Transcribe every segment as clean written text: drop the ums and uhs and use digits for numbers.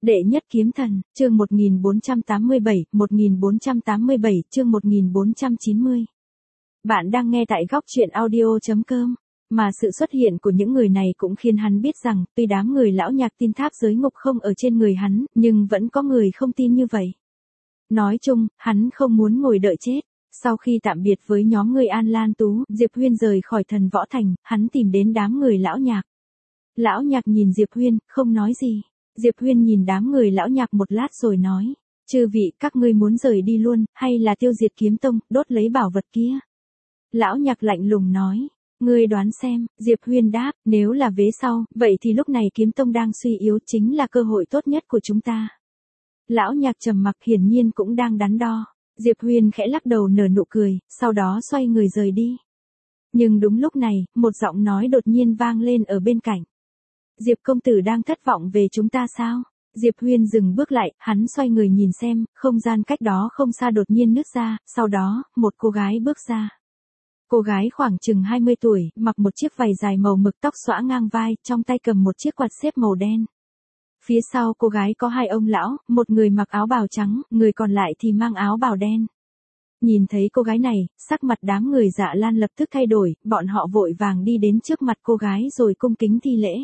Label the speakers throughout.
Speaker 1: Đệ nhất kiếm thần, chương 1487, chương 1490. Bạn đang nghe tại góc truyện audio.com. Mà sự xuất hiện của những người này cũng khiến hắn biết rằng, tuy đám người lão nhạc tin tháp giới ngục không ở trên người hắn, nhưng vẫn có người không tin như vậy. Nói chung, hắn không muốn ngồi đợi chết. Sau khi tạm biệt với nhóm người An Lan Tú, Diệp Huyên rời khỏi Thần Võ Thành, hắn tìm đến đám người lão nhạc. Lão nhạc nhìn Diệp Huyên, không nói gì. Diệp Huyên nhìn đám người lão nhạc một lát rồi nói, chư vị các ngươi muốn rời đi luôn, hay là tiêu diệt kiếm tông, đốt lấy bảo vật kia? Lão nhạc lạnh lùng nói, ngươi đoán xem. Diệp Huyên đáp, nếu là vế sau, vậy thì lúc này kiếm tông đang suy yếu, chính là cơ hội tốt nhất của chúng ta. Lão nhạc trầm mặc, hiển nhiên cũng đang đắn đo. Diệp Huyên khẽ lắc đầu nở nụ cười, sau đó xoay người rời đi. Nhưng đúng lúc này, một giọng nói đột nhiên vang lên ở bên cạnh. Diệp công tử đang thất vọng về chúng ta sao? Diệp Huyên dừng bước lại, hắn xoay người nhìn xem, không gian cách đó không xa đột nhiên nứt ra, sau đó, một cô gái bước ra. Cô gái khoảng chừng 20 tuổi, mặc một chiếc váy dài màu mực, tóc xõa ngang vai, trong tay cầm một chiếc quạt xếp màu đen. Phía sau cô gái có hai ông lão, một người mặc áo bào trắng, người còn lại thì mang áo bào đen. Nhìn thấy cô gái này, sắc mặt đám người Dạ Lan lập tức thay đổi, bọn họ vội vàng đi đến trước mặt cô gái rồi cung kính thi lễ.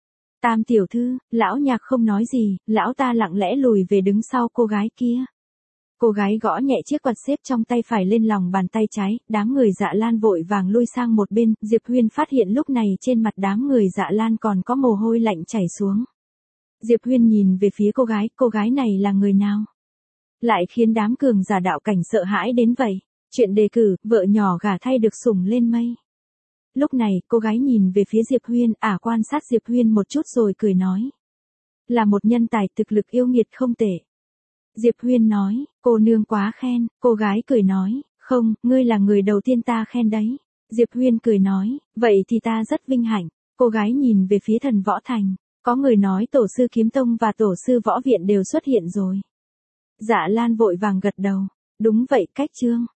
Speaker 1: Tam tiểu thư, lão nhạc không nói gì, lão ta lặng lẽ lùi về đứng sau cô gái kia. Cô gái gõ nhẹ chiếc quạt xếp trong tay phải lên lòng bàn tay trái, đám người Dạ Lan vội vàng lui sang một bên, Diệp Huyên phát hiện lúc này trên mặt đám người Dạ Lan còn có mồ hôi lạnh chảy xuống. Diệp Huyên nhìn về phía cô gái này là người nào? Lại khiến đám cường giả đạo cảnh sợ hãi đến vậy. Chuyện đề cử, vợ nhỏ gả thay được sủng lên mây. Lúc này, cô gái nhìn về phía Diệp Huyên, quan sát Diệp Huyên một chút rồi cười nói. Là một nhân tài thực lực yêu nghiệt không tệ. Diệp Huyên nói, cô nương quá khen, cô gái cười nói, không, ngươi là người đầu tiên ta khen đấy. Diệp Huyên cười nói, vậy thì ta rất vinh hạnh. Cô gái nhìn về phía Thần Võ Thành, có người nói tổ sư kiếm tông và tổ sư võ viện đều xuất hiện rồi. Dạ Lan vội vàng gật đầu, đúng vậy, cách chương.